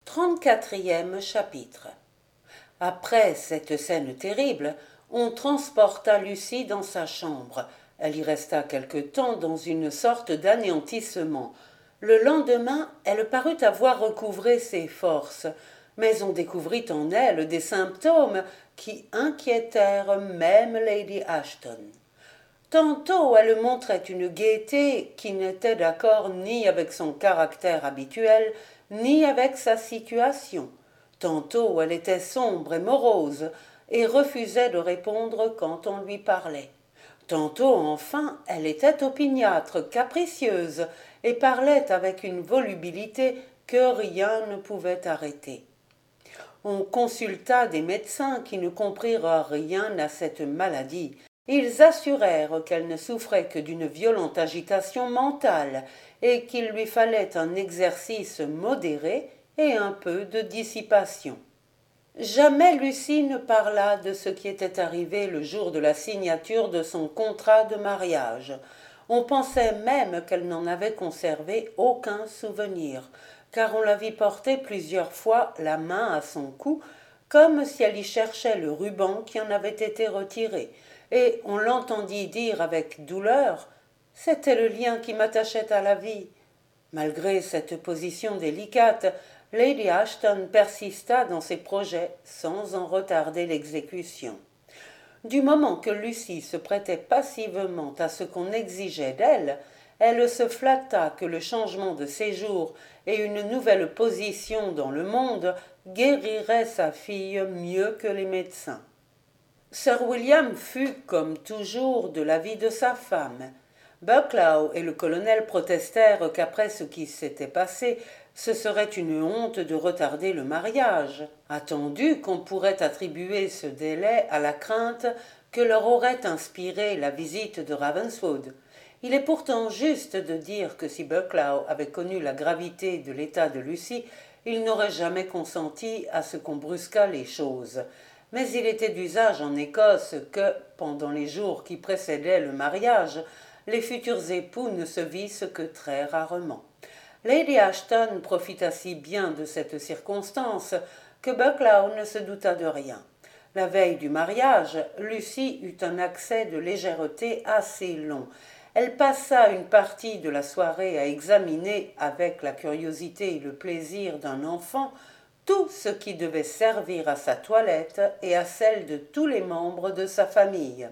34e chapitre. Après cette scène terrible, on transporta Lucie dans sa chambre. Elle y resta quelque temps dans une sorte d'anéantissement. Le lendemain, elle parut avoir recouvré ses forces, mais on découvrit en elle des symptômes qui inquiétèrent même Lady Ashton. Tantôt elle montrait une gaieté qui n'était d'accord ni avec son caractère habituel, ni avec sa situation. Tantôt elle était sombre et morose, et refusait de répondre quand on lui parlait. Tantôt, enfin, elle était opiniâtre, capricieuse, et parlait avec une volubilité que rien ne pouvait arrêter. On consulta des médecins qui ne comprirent rien à cette maladie. Ils assurèrent qu'elle ne souffrait que d'une violente agitation mentale et qu'il lui fallait un exercice modéré et un peu de dissipation. Jamais Lucie ne parla de ce qui était arrivé le jour de la signature de son contrat de mariage. On pensait même qu'elle n'en avait conservé aucun souvenir, car on la vit porter plusieurs fois la main à son cou, comme si elle y cherchait le ruban qui en avait été retiré, et on l'entendit dire avec douleur « C'était le lien qui m'attachait à la vie ». Malgré cette position délicate, Lady Ashton persista dans ses projets sans en retarder l'exécution. Du moment que Lucie se prêtait passivement à ce qu'on exigeait d'elle, elle se flatta que le changement de séjour et une nouvelle position dans le monde guériraient sa fille mieux que les médecins. Sir William fut, comme toujours, de l'avis de sa femme. Bucklow et le colonel protestèrent qu'après ce qui s'était passé, ce serait une honte de retarder le mariage, attendu qu'on pourrait attribuer ce délai à la crainte que leur aurait inspiré la visite de Ravenswood. Il est pourtant juste de dire que si Bucklow avait connu la gravité de l'état de Lucie, il n'aurait jamais consenti à ce qu'on brusquât les choses. Mais il était d'usage en Écosse que, pendant les jours qui précédaient le mariage, les futurs époux ne se vissent que très rarement. Lady Ashton profita si bien de cette circonstance que Bucklow ne se douta de rien. La veille du mariage, Lucie eut un accès de légèreté assez long. Elle passa une partie de la soirée à examiner, avec la curiosité et le plaisir d'un enfant, tout ce qui devait servir à sa toilette et à celle de tous les membres de sa famille.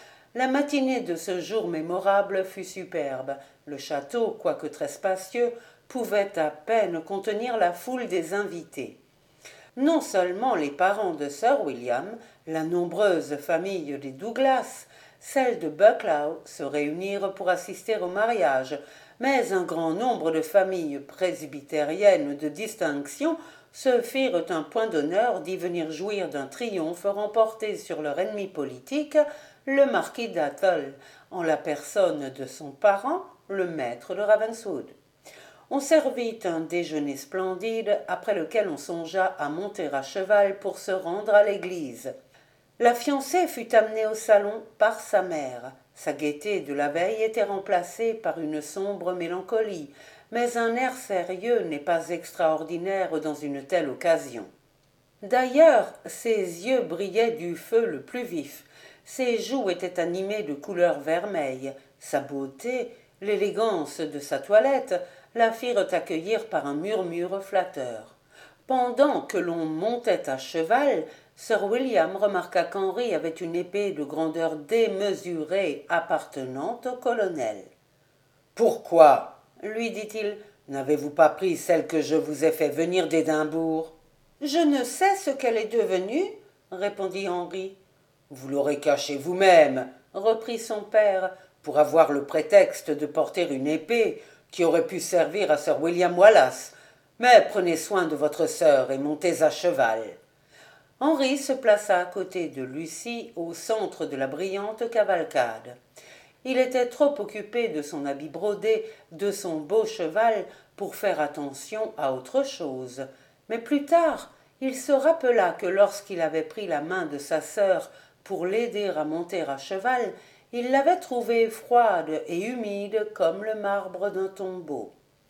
La matinée de ce jour mémorable fut superbe. Le château, quoique très spacieux, pouvait à peine contenir la foule des invités. Non seulement les parents de Sir William, la nombreuse famille des Douglas, celle de Bucklow se réunirent pour assister au mariage, mais un grand nombre de familles presbytériennes de distinction se firent un point d'honneur d'y venir jouir d'un triomphe remporté sur leur ennemi politique, le marquis d'Athol, en la personne de son parent, le maître de Ravenswood. On servit un déjeuner splendide, après lequel on songea à monter à cheval pour se rendre à l'église. La fiancée fut amenée au salon par sa mère. Sa gaieté de la veille était remplacée par une sombre mélancolie, mais un air sérieux n'est pas extraordinaire dans une telle occasion. D'ailleurs, ses yeux brillaient du feu le plus vif, ses joues étaient animées de couleurs vermeilles, sa beauté, l'élégance de sa toilette la firent accueillir par un murmure flatteur. Pendant que l'on montait à cheval, Sir William remarqua qu'Henri avait une épée de grandeur démesurée appartenant au colonel. « Pourquoi, lui dit-il, n'avez-vous pas pris celle que je vous ai fait venir d'Édimbourg ?»« Je ne sais ce qu'elle est devenue, » répondit Henri. « Vous l'aurez cachée vous-même, » reprit son père, « pour avoir le prétexte de porter une épée qui aurait pu servir à Sir William Wallace. Mais prenez soin de votre sœur et montez à cheval. » Henri se plaça à côté de Lucie au centre de la brillante cavalcade. Il était trop occupé de son habit brodé, de son beau cheval, pour faire attention à autre chose. Mais plus tard, il se rappela que lorsqu'il avait pris la main de sa sœur pour l'aider à monter à cheval, il l'avait trouvée froide et humide comme le marbre d'un tombeau.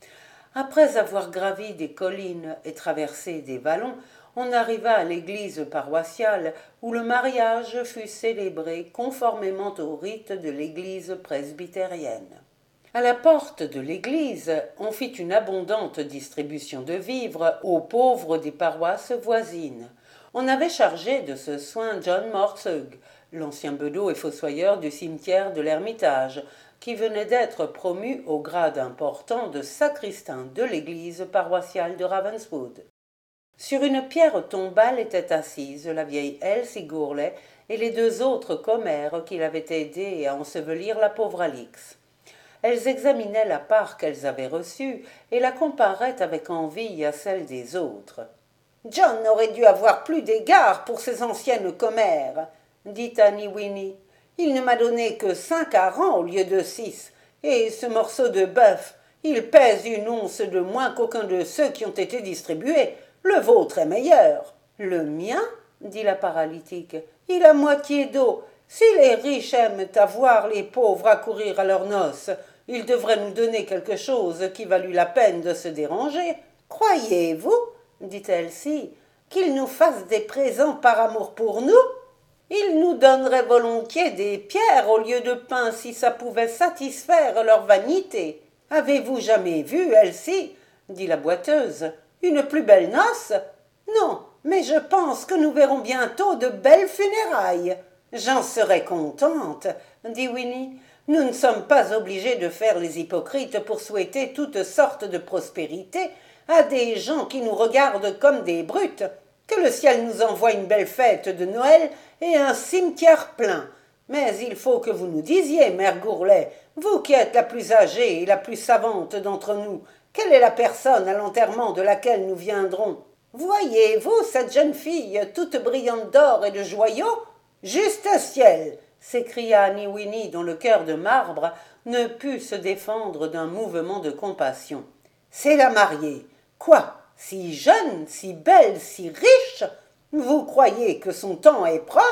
Après avoir gravi des collines et traversé des vallons, on arriva à l'église paroissiale où le mariage fut célébré conformément au rite de l'église presbytérienne. À la porte de l'église, on fit une abondante distribution de vivres aux pauvres des paroisses voisines. On avait chargé de ce soin John Mortsague, l'ancien bedeau et fossoyeur du cimetière de l'Ermitage, qui venait d'être promu au grade important de sacristain de l'église paroissiale de Ravenswood. Sur une pierre tombale était assise la vieille Elsie Gourlay et les deux autres commères qui l'avaient aidée à ensevelir la pauvre Alix. Elles examinaient la part qu'elles avaient reçue et la comparaient avec envie à celle des autres. « John aurait dû avoir plus d'égard pour ces anciennes commères, » dit Annie Winnie. « Il ne m'a donné que 5 harengs au lieu de 6, et ce morceau de bœuf, il pèse une once de moins qu'aucun de ceux qui ont été distribués. Le vôtre est meilleur. »« Le mien ?» dit la paralytique. « Il a moitié d'eau. Si les riches aiment à voir les pauvres accourir à leurs noces, ils devraient nous donner quelque chose qui valût la peine de se déranger. »« Croyez-vous, dit Elsie, qu'ils nous fassent des présents par amour pour nous ? Ils nous donneraient volontiers des pierres au lieu de pain si ça pouvait satisfaire leur vanité. Avez-vous jamais vu, Elsie, dit la boiteuse, une plus belle noce ? Non, mais je pense que nous verrons bientôt de belles funérailles. J'en serais contente, dit Winnie. Nous ne sommes pas obligés de faire les hypocrites pour souhaiter toutes sortes de prospérités à des gens qui nous regardent comme des brutes. Que le ciel nous envoie une belle fête de Noël et un cimetière plein. Mais il faut que vous nous disiez, mère Gourlay, vous qui êtes la plus âgée et la plus savante d'entre nous, quelle est la personne à l'enterrement de laquelle nous viendrons ? Voyez-vous cette jeune fille toute brillante d'or et de joyaux ? Juste ciel ! S'écria Annie Winnie, dont le cœur de marbre ne put se défendre d'un mouvement de compassion. C'est la mariée. Quoi ? Si jeune, si belle, si riche ? Vous croyez que son temps est proche ?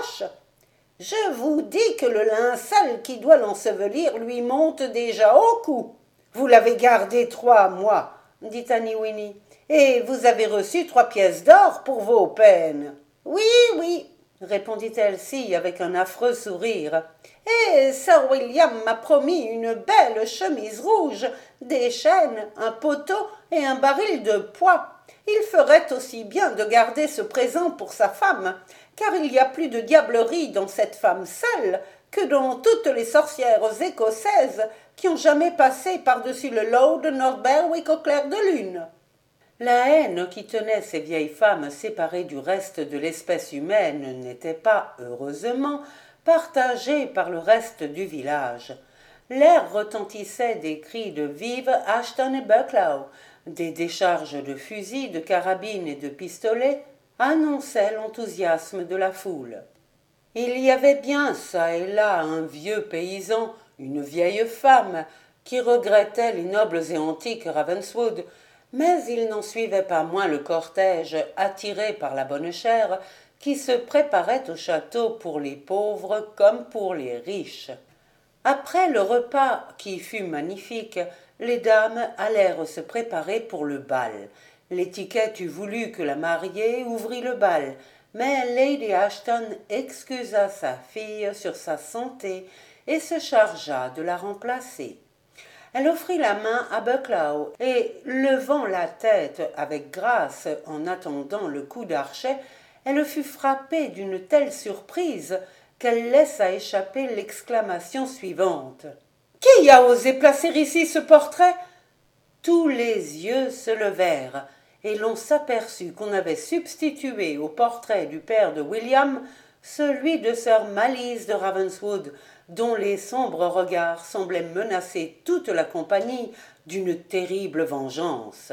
Je vous dis que le linceul qui doit l'ensevelir lui monte déjà au cou. Vous l'avez gardé 3 mois, dit Annie Winnie, et vous avez reçu 3 pièces d'or pour vos peines. Oui, oui, répondit Elsie avec un affreux sourire. Et Sir William m'a promis une belle chemise rouge, des chaînes, un poteau et un baril de pois. Il ferait aussi bien de garder ce présent pour sa femme, car il y a plus de diablerie dans cette femme seule que dans toutes les sorcières écossaises qui ont jamais passé par-dessus le lough de North Berwick au clair de lune. La haine qui tenait ces vieilles femmes séparées du reste de l'espèce humaine n'était pas, heureusement, partagée par le reste du village. L'air retentissait des cris de vive Ashton et Bucklow, des décharges de fusils, de carabines et de pistolets annonçaient l'enthousiasme de la foule. Il y avait bien çà et là un vieux paysan, une vieille femme, qui regrettait les nobles et antiques Ravenswood, mais il n'en suivait pas moins le cortège attiré par la bonne chère qui se préparait au château pour les pauvres comme pour les riches. Après le repas qui fut magnifique, les dames allèrent se préparer pour le bal. L'étiquette eût voulu que la mariée ouvrît le bal, mais Lady Ashton excusa sa fille sur sa santé et se chargea de la remplacer. Elle offrit la main à Bucklow et, levant la tête avec grâce en attendant le coup d'archet, elle fut frappée d'une telle surprise qu'elle laissa échapper l'exclamation suivante. « Qui a osé placer ici ce portrait ?» Tous les yeux se levèrent et l'on s'aperçut qu'on avait substitué au portrait du père de William celui de sir Malise de Ravenswood, dont les sombres regards semblaient menacer toute la compagnie d'une terrible vengeance.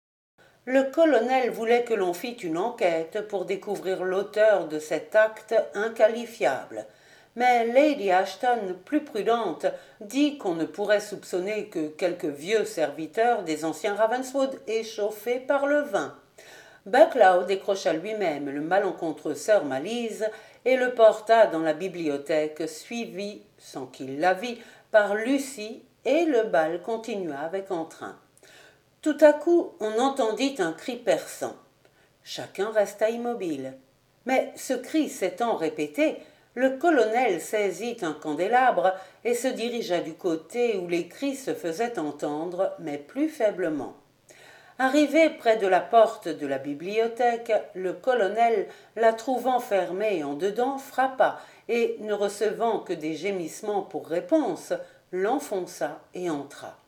Le colonel voulait que l'on fît une enquête pour découvrir l'auteur de cet acte inqualifiable, mais Lady Ashton, plus prudente, dit qu'on ne pourrait soupçonner que quelques vieux serviteurs des anciens Ravenswood échauffés par le vin. Bucklow décrocha lui-même le malencontreux sir Malise et le porta dans la bibliothèque, suivi, sans qu'il la vît, par Lucie, et le bal continua avec entrain. Tout à coup, on entendit un cri perçant. Chacun resta immobile. Mais ce cri s'étant répété, le colonel saisit un candélabre et se dirigea du côté où les cris se faisaient entendre, mais plus faiblement. Arrivé près de la porte de la bibliothèque, le colonel, la trouvant fermée en dedans, frappa et, ne recevant que des gémissements pour réponse, l'enfonça et entra.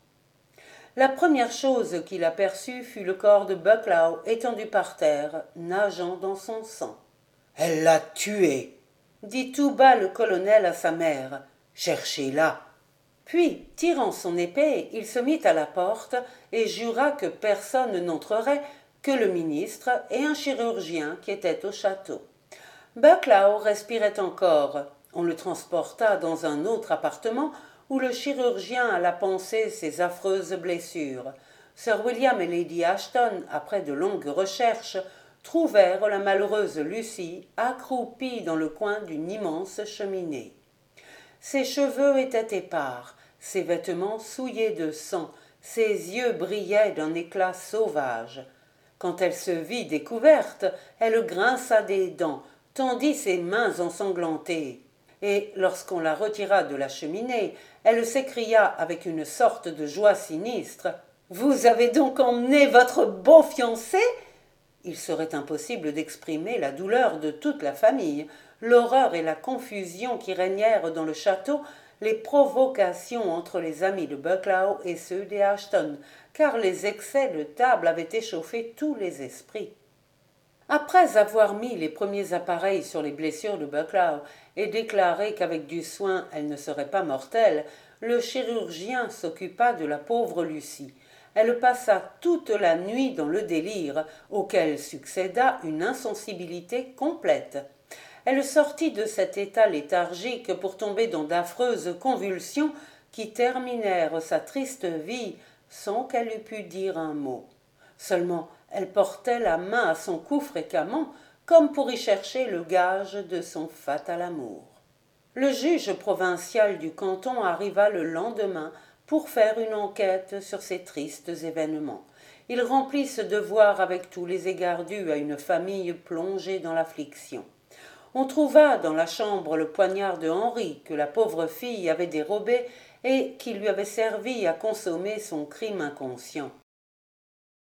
La première chose qu'il aperçut fut le corps de Bucklow étendu par terre, nageant dans son sang. « Elle l'a tué !» dit tout bas le colonel à sa mère. « Cherchez-la !» Puis, tirant son épée, il se mit à la porte et jura que personne n'entrerait que le ministre et un chirurgien qui était au château. Bucklow respirait encore. On le transporta dans un autre appartement où le chirurgien alla panser ses affreuses blessures. Sir William et Lady Ashton, après de longues recherches, trouvèrent la malheureuse Lucie accroupie dans le coin d'une immense cheminée. Ses cheveux étaient épars, ses vêtements souillés de sang, ses yeux brillaient d'un éclat sauvage. Quand elle se vit découverte, elle grinça des dents, tendit ses mains ensanglantées. Et lorsqu'on la retira de la cheminée, elle s'écria avec une sorte de joie sinistre. « Vous avez donc emmené votre beau fiancé ?» Il serait impossible d'exprimer la douleur de toute la famille, l'horreur et la confusion qui régnèrent dans le château, les provocations entre les amis de Bucklow et ceux des Ashton, car les excès de table avaient échauffé tous les esprits. Après avoir mis les premiers appareils sur les blessures de Bucklow et déclaré qu'avec du soin elles ne seraient pas mortelles, le chirurgien s'occupa de la pauvre Lucie. Elle passa toute la nuit dans le délire, auquel succéda une insensibilité complète. Elle sortit de cet état léthargique pour tomber dans d'affreuses convulsions qui terminèrent sa triste vie sans qu'elle eût pu dire un mot. Seulement, elle portait la main à son cou fréquemment, comme pour y chercher le gage de son fatal amour. Le juge provincial du canton arriva le lendemain pour faire une enquête sur ces tristes événements. Il remplit ce devoir avec tous les égards dus à une famille plongée dans l'affliction. On trouva dans la chambre le poignard de Henri que la pauvre fille avait dérobé et qui lui avait servi à consommer son crime inconscient.